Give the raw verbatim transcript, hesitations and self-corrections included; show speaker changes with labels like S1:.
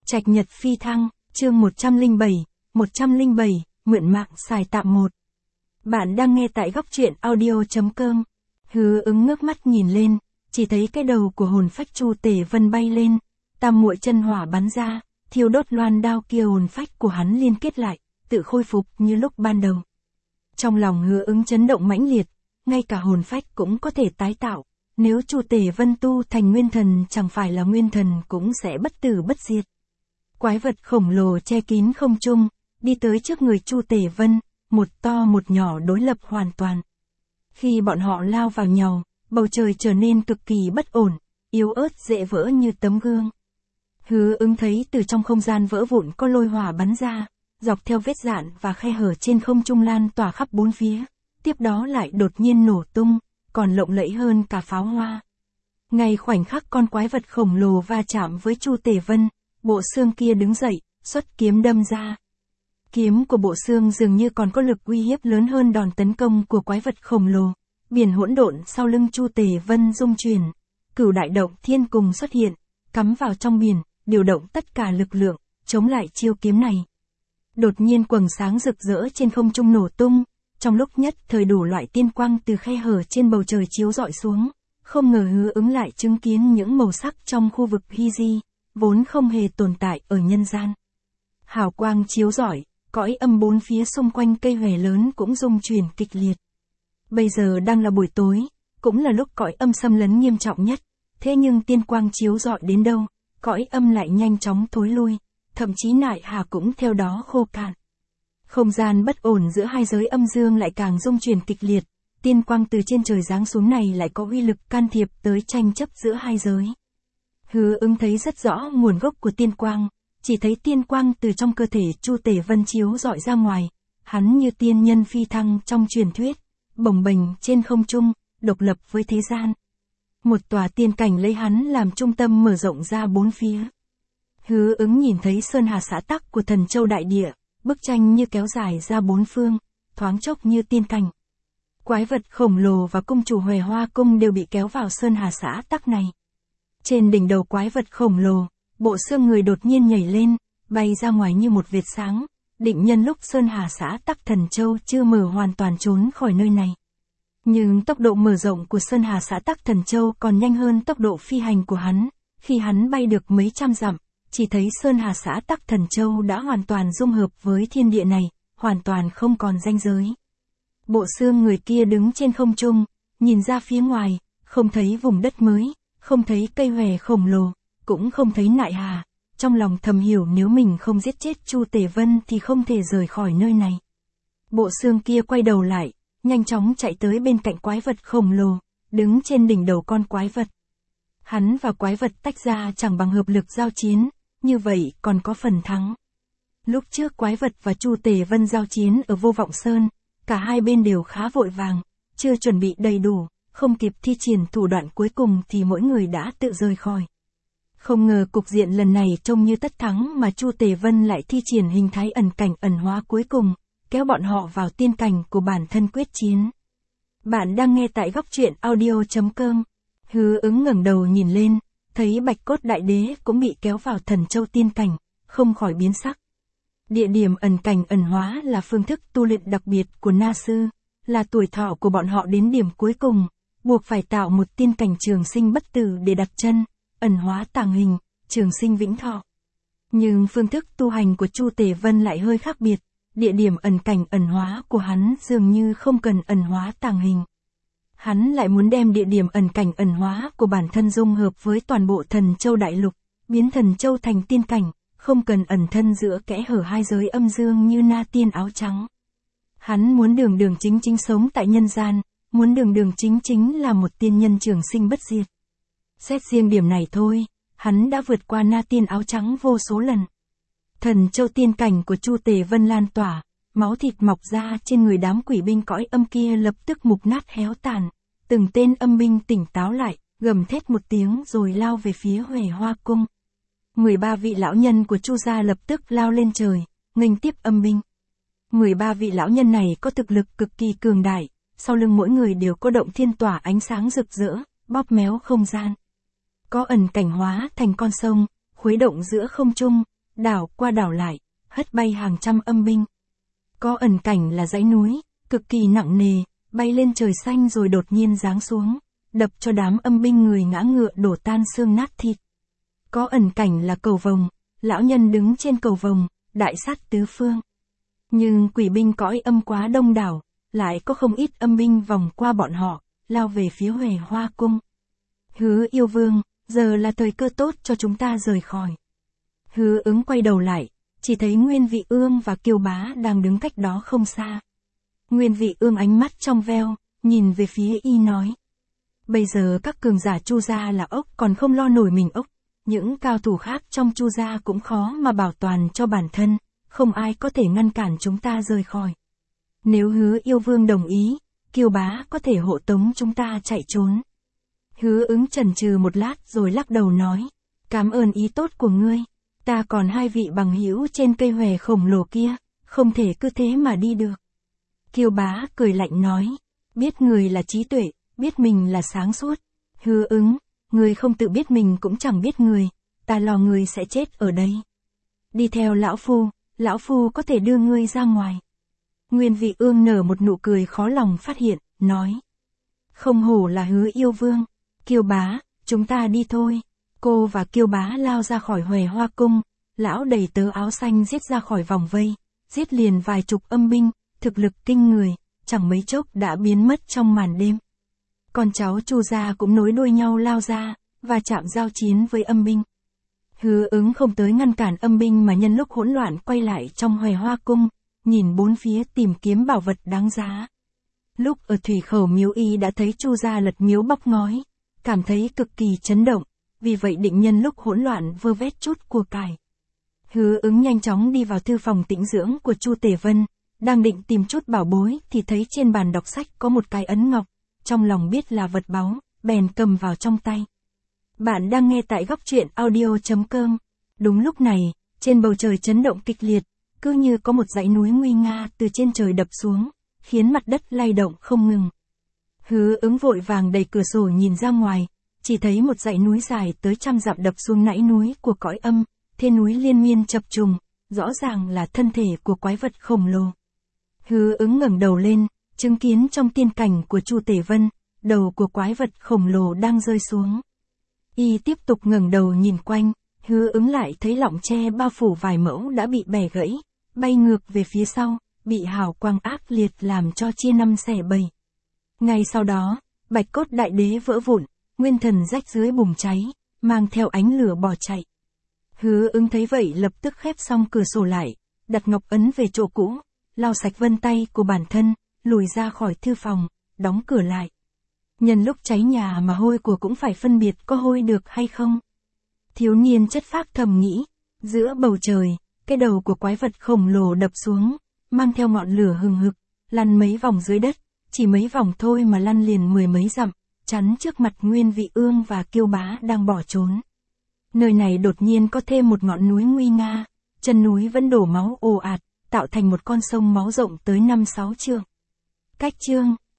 S1: Trạch Nhật phi thăng, chương một trăm lẻ bảy, một trăm lẻ bảy, mượn mạng xài tạm một. Bạn đang nghe tại góc truyện audio chấm com. Hứa Ứng ngước mắt nhìn lên, chỉ thấy cái đầu của hồn phách Chu Tề Vân bay lên, tam muội chân hỏa bắn ra, thiêu đốt loan đao kia hồn phách của hắn liên kết lại, tự khôi phục như lúc ban đầu. Trong lòng Hứa Ứng chấn động mãnh liệt, ngay cả hồn phách cũng có thể tái tạo, nếu Chu Tề Vân tu thành nguyên thần chẳng phải là nguyên thần cũng sẽ bất tử bất diệt. Quái vật khổng lồ che kín không trung, đi tới trước người Chu Tề Vân, một to một nhỏ đối lập hoàn toàn. Khi bọn họ lao vào nhau, bầu trời trở nên cực kỳ bất ổn, yếu ớt dễ vỡ như tấm gương. Hứa Ứng thấy từ trong không gian vỡ vụn có lôi hỏa bắn ra, dọc theo vết rạn và khe hở trên không trung lan tỏa khắp bốn phía, tiếp đó lại đột nhiên nổ tung, còn lộng lẫy hơn cả pháo hoa. Ngay khoảnh khắc con quái vật khổng lồ va chạm với Chu Tề Vân, bộ xương kia đứng dậy, xuất kiếm đâm ra. Kiếm của bộ xương dường như còn có lực uy hiếp lớn hơn đòn tấn công của quái vật khổng lồ. Biển hỗn độn sau lưng Chu Tề Vân rung chuyển, cửu đại động thiên cùng xuất hiện, cắm vào trong biển, điều động tất cả lực lượng, chống lại chiêu kiếm này. Đột nhiên quầng sáng rực rỡ trên không trung nổ tung, trong lúc nhất thời đủ loại tiên quang từ khe hở trên bầu trời chiếu rọi xuống, không ngờ Hứa Ứng lại chứng kiến những màu sắc trong khu vực Hy Di, vốn không hề tồn tại ở nhân gian. Hào quang chiếu rọi, cõi âm bốn phía xung quanh cây hòe lớn cũng rung chuyển kịch liệt. Bây giờ đang là buổi tối, cũng là lúc cõi âm xâm lấn nghiêm trọng nhất, thế nhưng tiên quang chiếu rọi đến đâu, cõi âm lại nhanh chóng thối lui, thậm chí nại hà cũng theo đó khô cạn. Không gian bất ổn giữa hai giới âm dương lại càng rung chuyển kịch liệt, tiên quang từ trên trời giáng xuống này lại có uy lực can thiệp tới tranh chấp giữa hai giới. Hứa Ứng thấy rất rõ nguồn gốc của tiên quang, chỉ thấy tiên quang từ trong cơ thể Chu Tề Vân chiếu rọi ra ngoài, hắn như tiên nhân phi thăng trong truyền thuyết, bồng bềnh trên không trung, độc lập với thế gian. Một tòa tiên cảnh lấy hắn làm trung tâm mở rộng ra bốn phía. Hứa Ứng nhìn thấy sơn hà xã tắc của Thần Châu đại địa, bức tranh như kéo dài ra bốn phương, thoáng chốc như tiên cảnh. Quái vật khổng lồ và cung chủ Huệ Hoa cung đều bị kéo vào sơn hà xã tắc này. Trên đỉnh đầu quái vật khổng lồ, bộ xương người đột nhiên nhảy lên, bay ra ngoài như một vệt sáng, định nhân lúc sơn hà xã tắc Thần Châu chưa mở hoàn toàn trốn khỏi nơi này. Nhưng tốc độ mở rộng của sơn hà xã tắc Thần Châu còn nhanh hơn tốc độ phi hành của hắn, khi hắn bay được mấy trăm dặm, chỉ thấy sơn hà xã tắc Thần Châu đã hoàn toàn dung hợp với thiên địa này, hoàn toàn không còn ranh giới. Bộ xương người kia đứng trên không trung, nhìn ra phía ngoài, không thấy vùng đất mới, không thấy cây hòe khổng lồ, cũng không thấy nại hà, trong lòng thầm hiểu nếu mình không giết chết Chu Tề Vân thì không thể rời khỏi nơi này. Bộ xương kia quay đầu lại, nhanh chóng chạy tới bên cạnh quái vật khổng lồ, đứng trên đỉnh đầu con quái vật. Hắn và quái vật tách ra chẳng bằng hợp lực giao chiến, như vậy còn có phần thắng. Lúc trước quái vật và Chu Tề Vân giao chiến ở Vô Vọng Sơn, cả hai bên đều khá vội vàng, chưa chuẩn bị đầy đủ, không kịp thi triển thủ đoạn cuối cùng thì mỗi người đã tự rời khỏi. Không ngờ cục diện lần này trông như tất thắng mà Chu Tề Vân lại thi triển hình thái ẩn cảnh ẩn hóa cuối cùng, kéo bọn họ vào tiên cảnh của bản thân quyết chiến. Bạn đang nghe tại góc truyện audio chấm com. Hứa Ứng ngẩng đầu nhìn lên, thấy Bạch Cốt Đại Đế cũng bị kéo vào Thần Châu tiên cảnh, không khỏi biến sắc. Địa điểm ẩn cảnh ẩn hóa là phương thức tu luyện đặc biệt của Na Sư, là tuổi thọ của bọn họ đến điểm cuối cùng, buộc phải tạo một tiên cảnh trường sinh bất tử để đặt chân, ẩn hóa tàng hình, trường sinh vĩnh thọ. Nhưng phương thức tu hành của Chu Tề Vân lại hơi khác biệt, địa điểm ẩn cảnh ẩn hóa của hắn dường như không cần ẩn hóa tàng hình. Hắn lại muốn đem địa điểm ẩn cảnh ẩn hóa của bản thân dung hợp với toàn bộ Thần Châu đại lục, biến Thần Châu thành tiên cảnh, không cần ẩn thân giữa kẽ hở hai giới âm dương như Na Tiên áo trắng. Hắn muốn đường đường chính chính sống tại nhân gian, muốn đường đường chính chính là một tiên nhân trường sinh bất diệt. Xét riêng điểm này thôi, hắn đã vượt qua Na Tiên áo trắng vô số lần. Thần Châu tiên cảnh của Chu Tề Vân lan tỏa, máu thịt mọc ra trên người đám quỷ binh cõi âm kia lập tức mục nát héo tàn, từng tên âm binh tỉnh táo lại, gầm thét một tiếng rồi lao về phía Huệ Hoa cung. mười ba vị lão nhân của Chu gia lập tức lao lên trời, nghênh tiếp âm binh. mười ba vị lão nhân này có thực lực cực kỳ cường đại, sau lưng mỗi người đều có động thiên tỏa ánh sáng rực rỡ, bóp méo không gian. Có ẩn cảnh hóa thành con sông, khuấy động giữa không trung, đảo qua đảo lại, hất bay hàng trăm âm binh. Có ẩn cảnh là dãy núi, cực kỳ nặng nề, bay lên trời xanh rồi đột nhiên giáng xuống, đập cho đám âm binh người ngã ngựa đổ tan xương nát thịt. Có ẩn cảnh là cầu vồng, lão nhân đứng trên cầu vồng, đại sát tứ phương. Nhưng quỷ binh cõi âm quá đông đảo, lại có không ít âm binh vòng qua bọn họ, lao về phía Huệ Hoa Cung. Hứa Yêu Vương, giờ là thời cơ tốt cho chúng ta rời khỏi. Hứa Ứng quay đầu lại, chỉ thấy Nguyên Vị Ương và Kiêu Bá đang đứng cách đó không xa. Nguyên Vị Ương ánh mắt trong veo, nhìn về phía y nói. Bây giờ các cường giả Chu gia là ốc còn không lo nổi mình ốc, những cao thủ khác trong Chu gia cũng khó mà bảo toàn cho bản thân, không ai có thể ngăn cản chúng ta rời khỏi. Nếu Hứa Yêu Vương đồng ý, Kiêu Bá có thể hộ tống chúng ta chạy trốn. Hứa Ứng chần chừ một lát rồi lắc đầu nói, cảm ơn ý tốt của ngươi, ta còn hai vị bằng hữu trên cây hòe khổng lồ kia, không thể cứ thế mà đi được. Kiêu Bá cười lạnh nói, biết người là trí tuệ, biết mình là sáng suốt. Hứa Ứng, người không tự biết mình cũng chẳng biết người, ta lo người sẽ chết ở đây. Đi theo lão phu, lão phu có thể đưa ngươi ra ngoài. Nguyên Vị Ương nở một nụ cười khó lòng phát hiện, nói. Không hổ là Hứa Yêu Vương. Kiêu Bá, chúng ta đi thôi. Cô và Kiêu Bá lao ra khỏi Huệ Hoa Cung, lão đầy tớ áo xanh giết ra khỏi vòng vây, giết liền vài chục âm binh, thực lực kinh người, chẳng mấy chốc đã biến mất trong màn đêm. Con cháu Chu gia cũng nối đuôi nhau lao ra, và chạm giao chiến với âm binh. Hứa Ứng không tới ngăn cản âm binh mà nhân lúc hỗn loạn quay lại trong Huệ Hoa Cung, nhìn bốn phía tìm kiếm bảo vật đáng giá. Lúc ở thủy khẩu miếu y đã thấy Chu gia lật miếu bóc ngói, cảm thấy cực kỳ chấn động, vì vậy định nhân lúc hỗn loạn vơ vét chút của cải. Hứa Ứng nhanh chóng đi vào thư phòng tĩnh dưỡng của Chu Tề Vân, đang định tìm chút bảo bối thì thấy trên bàn đọc sách có một cái ấn ngọc, trong lòng biết là vật báu, bèn cầm vào trong tay. Bạn đang nghe tại góc truyện audio chấm com. Đúng lúc này, trên bầu trời chấn động kịch liệt, cứ như có một dãy núi nguy nga từ trên trời đập xuống, khiến mặt đất lay động không ngừng. Hứa Ứng vội vàng đẩy cửa sổ nhìn ra ngoài, chỉ thấy một dãy núi dài tới trăm dặm đập xuống nãy núi của cõi âm, thế núi liên miên chập trùng, rõ ràng là thân thể của quái vật khổng lồ. Hứa Ứng ngẩng đầu lên, chứng kiến trong tiên cảnh của Chu Tề Vân, đầu của quái vật khổng lồ đang rơi xuống. Y tiếp tục ngẩng đầu nhìn quanh, Hứa Ứng lại thấy lọng tre bao phủ vài mẫu đã bị bẻ gãy, bay ngược về phía sau, bị hào quang ác liệt làm cho chia năm xẻ bảy. Ngay sau đó, bạch cốt đại đế vỡ vụn, nguyên thần rách dưới bùng cháy, mang theo ánh lửa bỏ chạy. Hứa Ứng thấy vậy lập tức khép xong cửa sổ lại, đặt ngọc ấn về chỗ cũ, lau sạch vân tay của bản thân, lùi ra khỏi thư phòng, đóng cửa lại. Nhân lúc cháy nhà mà hôi của cũng phải phân biệt có hôi được hay không. Thiếu niên chất phác thầm nghĩ, giữa bầu trời, cái đầu của quái vật khổng lồ đập xuống, mang theo ngọn lửa hừng hực, lăn mấy vòng dưới đất, chỉ mấy vòng thôi mà lăn liền mười mấy dặm, chắn trước mặt Nguyên Vị Ương và Kiêu Bá đang bỏ trốn. Nơi này đột nhiên có thêm một ngọn núi nguy nga, chân núi vẫn đổ máu ồ ạt, tạo thành một con sông máu rộng tới năm sáu trượng. Cách chương